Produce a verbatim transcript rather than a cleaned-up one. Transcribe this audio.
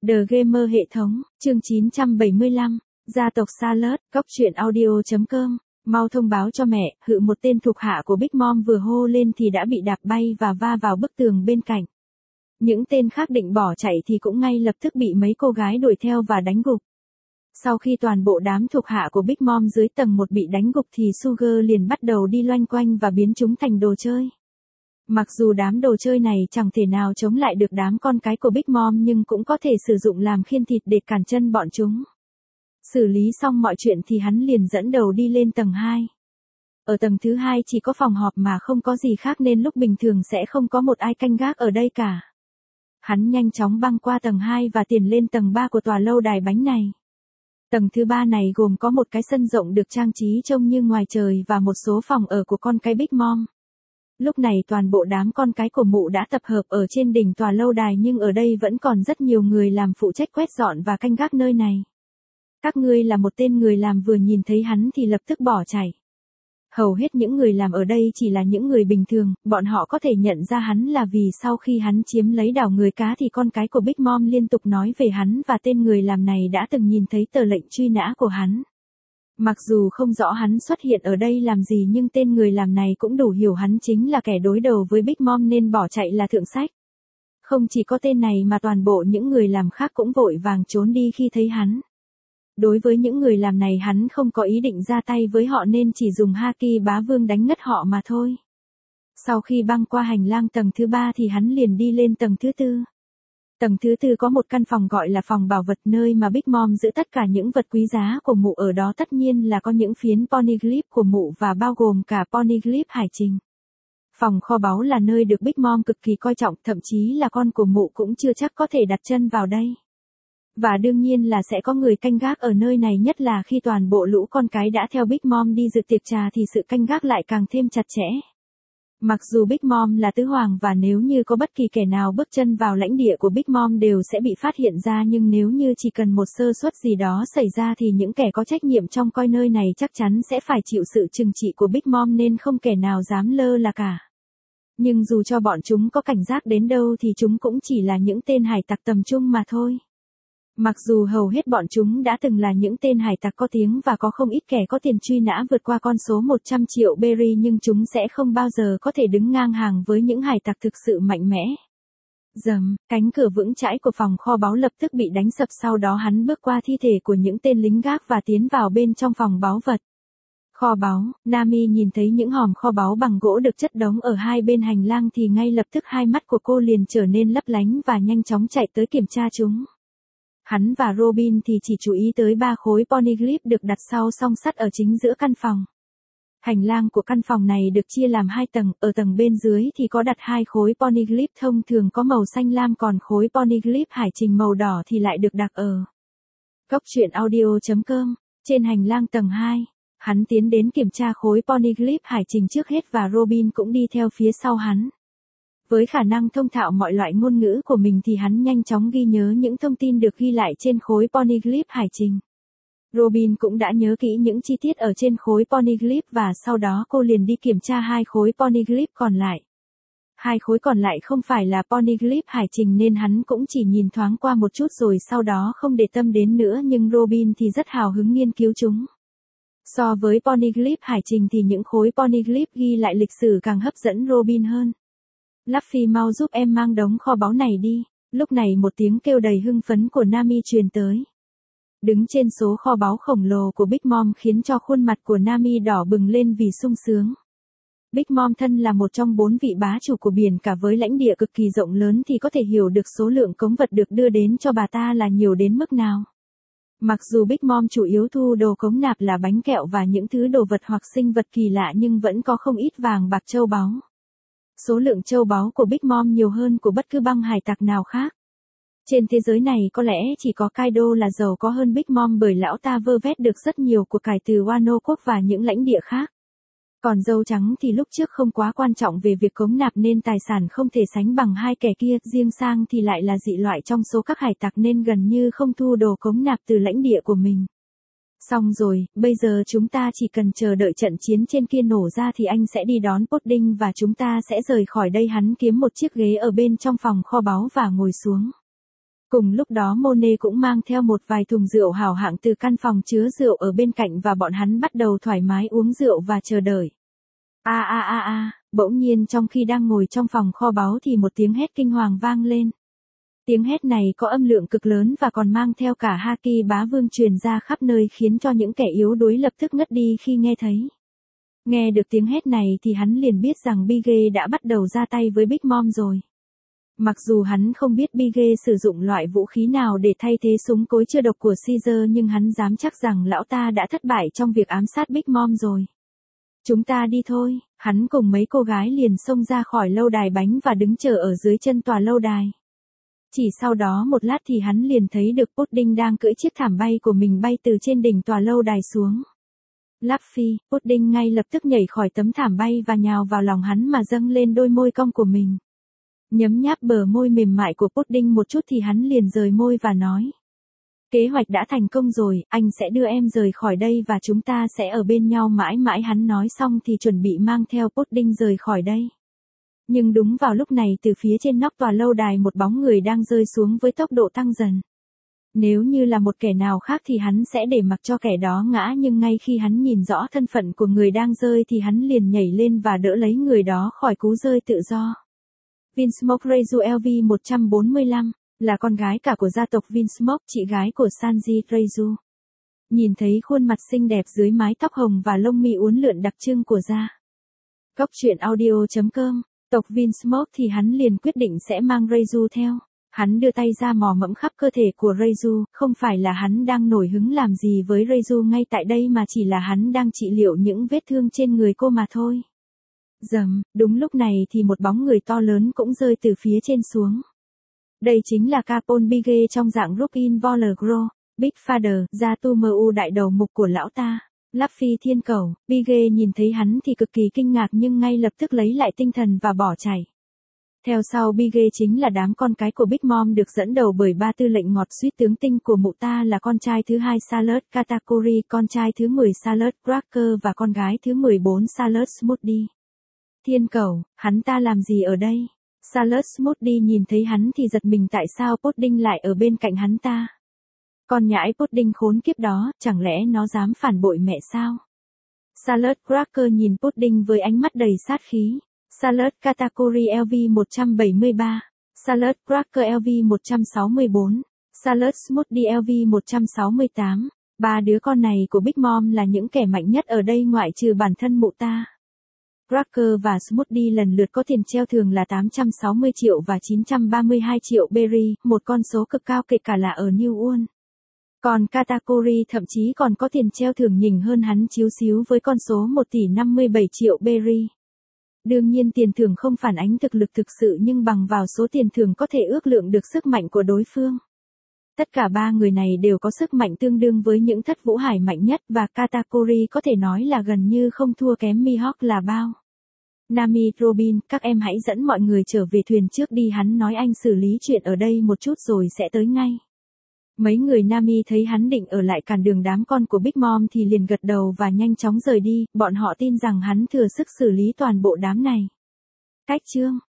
The Gamer hệ thống, chương chín trăm bảy mươi lăm, gia tộc Salad, cóc truyện audio chấm com, mau thông báo cho mẹ, hự một tên thuộc hạ của Big Mom vừa hô lên thì đã bị đạp bay và va vào bức tường bên cạnh. Những tên khác định bỏ chạy thì cũng ngay lập tức bị mấy cô gái đuổi theo và đánh gục. Sau khi toàn bộ đám thuộc hạ của Big Mom dưới tầng một bị đánh gục thì Sugar liền bắt đầu đi loanh quanh và biến chúng thành đồ chơi. Mặc dù đám đồ chơi này chẳng thể nào chống lại được đám con cái của Big Mom nhưng cũng có thể sử dụng làm khiên thịt để cản chân bọn chúng. Xử lý xong mọi chuyện thì hắn liền dẫn đầu đi lên tầng hai. Ở tầng thứ hai chỉ có phòng họp mà không có gì khác nên lúc bình thường sẽ không có một ai canh gác ở đây cả. Hắn nhanh chóng băng qua tầng hai và tiến lên tầng ba của tòa lâu đài bánh này. Tầng thứ ba này gồm có một cái sân rộng được trang trí trông như ngoài trời và một số phòng ở của con cái Big Mom. Lúc này toàn bộ đám con cái của mụ đã tập hợp ở trên đỉnh tòa lâu đài nhưng ở đây vẫn còn rất nhiều người làm phụ trách quét dọn và canh gác nơi này. Các ngươi là một tên người làm vừa nhìn thấy hắn thì lập tức bỏ chạy. Hầu hết những người làm ở đây chỉ là những người bình thường, bọn họ có thể nhận ra hắn là vì sau khi hắn chiếm lấy đảo người cá thì con cái của Big Mom liên tục nói về hắn và tên người làm này đã từng nhìn thấy tờ lệnh truy nã của hắn. Mặc dù không rõ hắn xuất hiện ở đây làm gì nhưng tên người làm này cũng đủ hiểu hắn chính là kẻ đối đầu với Big Mom nên bỏ chạy là thượng sách. Không chỉ có tên này mà toàn bộ những người làm khác cũng vội vàng trốn đi khi thấy hắn. Đối với những người làm này hắn không có ý định ra tay với họ nên chỉ dùng Haki bá vương đánh ngất họ mà thôi. Sau khi băng qua hành lang tầng thứ ba thì hắn liền đi lên tầng thứ tư. Tầng thứ tư có một căn phòng gọi là phòng bảo vật nơi mà Big Mom giữ tất cả những vật quý giá của mụ, ở đó tất nhiên là có những phiến poneglyph của mụ và bao gồm cả poneglyph hải trình. Phòng kho báu là nơi được Big Mom cực kỳ coi trọng, thậm chí là con của mụ cũng chưa chắc có thể đặt chân vào đây. Và đương nhiên là sẽ có người canh gác ở nơi này, nhất là khi toàn bộ lũ con cái đã theo Big Mom đi dự tiệc trà thì sự canh gác lại càng thêm chặt chẽ. Mặc dù Big Mom là tứ hoàng và nếu như có bất kỳ kẻ nào bước chân vào lãnh địa của Big Mom đều sẽ bị phát hiện ra, nhưng nếu như chỉ cần một sơ suất gì đó xảy ra thì những kẻ có trách nhiệm trong coi nơi này chắc chắn sẽ phải chịu sự trừng trị của Big Mom nên không kẻ nào dám lơ là cả. Nhưng dù cho bọn chúng có cảnh giác đến đâu thì chúng cũng chỉ là những tên hải tặc tầm trung mà thôi. Mặc dù hầu hết bọn chúng đã từng là những tên hải tặc có tiếng và có không ít kẻ có tiền truy nã vượt qua con số một trăm triệu berry nhưng chúng sẽ không bao giờ có thể đứng ngang hàng với những hải tặc thực sự mạnh mẽ. Dầm, cánh cửa vững chãi của phòng kho báu lập tức bị đánh sập, sau đó hắn bước qua thi thể của những tên lính gác và tiến vào bên trong phòng báu vật. Kho báu, Nami nhìn thấy những hòm kho báu bằng gỗ được chất đống ở hai bên hành lang thì ngay lập tức hai mắt của cô liền trở nên lấp lánh và nhanh chóng chạy tới kiểm tra chúng. Hắn và Robin thì chỉ chú ý tới ba khối poneglyph được đặt sau song sắt ở chính giữa căn phòng. Hành lang của căn phòng này được chia làm hai tầng, ở tầng bên dưới thì có đặt hai khối poneglyph thông thường có màu xanh lam, còn khối poneglyph hải trình màu đỏ thì lại được đặt ở cóc truyện audio chấm com, trên hành lang tầng hai. Hắn tiến đến kiểm tra khối poneglyph hải trình trước hết và Robin cũng đi theo phía sau hắn. Với khả năng thông thạo mọi loại ngôn ngữ của mình thì hắn nhanh chóng ghi nhớ những thông tin được ghi lại trên khối poneglyph hải trình. Robin cũng đã nhớ kỹ những chi tiết ở trên khối poneglyph và sau đó cô liền đi kiểm tra hai khối poneglyph còn lại. Hai khối còn lại không phải là poneglyph hải trình nên hắn cũng chỉ nhìn thoáng qua một chút rồi sau đó không để tâm đến nữa, nhưng Robin thì rất hào hứng nghiên cứu chúng. So với poneglyph hải trình thì những khối poneglyph ghi lại lịch sử càng hấp dẫn Robin hơn. Luffy, mau giúp em mang đống kho báu này đi. Lúc này một tiếng kêu đầy hưng phấn của Nami truyền tới. Đứng trên số kho báu khổng lồ của Big Mom khiến cho khuôn mặt của Nami đỏ bừng lên vì sung sướng. Big Mom thân là một trong bốn vị bá chủ của biển cả với lãnh địa cực kỳ rộng lớn thì có thể hiểu được số lượng cống vật được đưa đến cho bà ta là nhiều đến mức nào. Mặc dù Big Mom chủ yếu thu đồ cống nạp là bánh kẹo và những thứ đồ vật hoặc sinh vật kỳ lạ nhưng vẫn có không ít vàng bạc châu báu. Số lượng châu báu của Big Mom nhiều hơn của bất cứ băng hải tặc nào khác. Trên thế giới này có lẽ chỉ có Kaido là giàu có hơn Big Mom bởi lão ta vơ vét được rất nhiều của cải từ Wano quốc và những lãnh địa khác. Còn dâu trắng thì lúc trước không quá quan trọng về việc cống nạp nên tài sản không thể sánh bằng hai kẻ kia, riêng Sang thì lại là dị loại trong số các hải tặc nên gần như không thu đồ cống nạp từ lãnh địa của mình. Xong rồi, bây giờ chúng ta chỉ cần chờ đợi trận chiến trên kia nổ ra thì anh sẽ đi đón Pudding và chúng ta sẽ rời khỏi đây. Hắn kiếm một chiếc ghế ở bên trong phòng kho báu và ngồi xuống. Cùng lúc đó Monet cũng mang theo một vài thùng rượu hảo hạng từ căn phòng chứa rượu ở bên cạnh và bọn hắn bắt đầu thoải mái uống rượu và chờ đợi. A a a a, bỗng nhiên trong khi đang ngồi trong phòng kho báu thì một tiếng hét kinh hoàng vang lên. Tiếng hét này có âm lượng cực lớn và còn mang theo cả haki bá vương truyền ra khắp nơi khiến cho những kẻ yếu đuối lập tức ngất đi khi nghe thấy. Nghe được tiếng hét này thì hắn liền biết rằng Biggie đã bắt đầu ra tay với Big Mom rồi. Mặc dù hắn không biết Biggie sử dụng loại vũ khí nào để thay thế súng cối chưa độc của Caesar nhưng hắn dám chắc rằng lão ta đã thất bại trong việc ám sát Big Mom rồi. Chúng ta đi thôi, hắn cùng mấy cô gái liền xông ra khỏi lâu đài bánh và đứng chờ ở dưới chân tòa lâu đài. Chỉ sau đó một lát thì hắn liền thấy được Pudding đang cưỡi chiếc thảm bay của mình bay từ trên đỉnh tòa lâu đài xuống. Luffy, Pudding ngay lập tức nhảy khỏi tấm thảm bay và nhào vào lòng hắn mà dâng lên đôi môi cong của mình. Nhấm nháp bờ môi mềm mại của Pudding một chút thì hắn liền rời môi và nói. Kế hoạch đã thành công rồi, anh sẽ đưa em rời khỏi đây và chúng ta sẽ ở bên nhau mãi mãi. Hắn nói xong thì chuẩn bị mang theo Pudding rời khỏi đây. Nhưng đúng vào lúc này từ phía trên nóc tòa lâu đài một bóng người đang rơi xuống với tốc độ tăng dần. Nếu như là một kẻ nào khác thì hắn sẽ để mặc cho kẻ đó ngã nhưng ngay khi hắn nhìn rõ thân phận của người đang rơi thì hắn liền nhảy lên và đỡ lấy người đó khỏi cú rơi tự do. Vinsmoke Reizu L V một trăm bốn mươi lăm, là con gái cả của gia tộc Vinsmoke, chị gái của Sanji Reizu. Nhìn thấy khuôn mặt xinh đẹp dưới mái tóc hồng và lông mi uốn lượn đặc trưng của gia. Cốc truyện audio chấm com, tộc Vinsmoke thì hắn liền quyết định sẽ mang Reizu theo. Hắn đưa tay ra mò mẫm khắp cơ thể của Reizu, không phải là hắn đang nổi hứng làm gì với Reizu ngay tại đây mà chỉ là hắn đang trị liệu những vết thương trên người cô mà thôi. Dầm, đúng lúc này thì một bóng người to lớn cũng rơi từ phía trên xuống. Đây chính là Capone Biggie trong dạng Rockin' Volgro, Big Father, Zatumu đại đầu mục của lão ta. Luffy thiên cầu, Biggie nhìn thấy hắn thì cực kỳ kinh ngạc nhưng ngay lập tức lấy lại tinh thần và bỏ chạy. Theo sau Biggie chính là đám con cái của Big Mom được dẫn đầu bởi ba tư lệnh ngọt suýt tướng tinh của mụ ta là con trai thứ hai Salad Katakuri, con trai thứ mười Salad Cracker và con gái thứ mười bốn Salad Smoothie. Thiên cầu, hắn ta làm gì ở đây? Salad Smoothie nhìn thấy hắn thì giật mình tại sao Pudding lại ở bên cạnh hắn ta. Con nhãi Pudding khốn kiếp đó, chẳng lẽ nó dám phản bội mẹ sao? Salad Cracker nhìn Pudding với ánh mắt đầy sát khí. Salad Katakuri L V một trăm bảy mươi ba, Salad Cracker L V một trăm sáu mươi bốn, Salad Smoothie L V một trăm sáu mươi tám. Ba đứa con này của Big Mom là những kẻ mạnh nhất ở đây ngoại trừ bản thân mụ ta. Cracker và Smoothie lần lượt có tiền treo thưởng là tám trăm sáu mươi triệu và chín trăm ba mươi hai triệu berry, một con số cực cao kể cả là ở New World. Còn Katakuri thậm chí còn có tiền treo thưởng nhỉnh hơn hắn chíu xíu với con số một tỷ năm mươi bảy triệu berry. Đương nhiên tiền thưởng không phản ánh thực lực thực sự nhưng bằng vào số tiền thưởng có thể ước lượng được sức mạnh của đối phương. Tất cả ba người này đều có sức mạnh tương đương với những thất vũ hải mạnh nhất và Katakuri có thể nói là gần như không thua kém Mihawk là bao. Nami, Robin, các em hãy dẫn mọi người trở về thuyền trước đi, hắn nói, anh xử lý chuyện ở đây một chút rồi sẽ tới ngay. Mấy người Nami thấy hắn định ở lại cản đường đám con của Big Mom thì liền gật đầu và nhanh chóng rời đi, bọn họ tin rằng hắn thừa sức xử lý toàn bộ đám này. Cách chương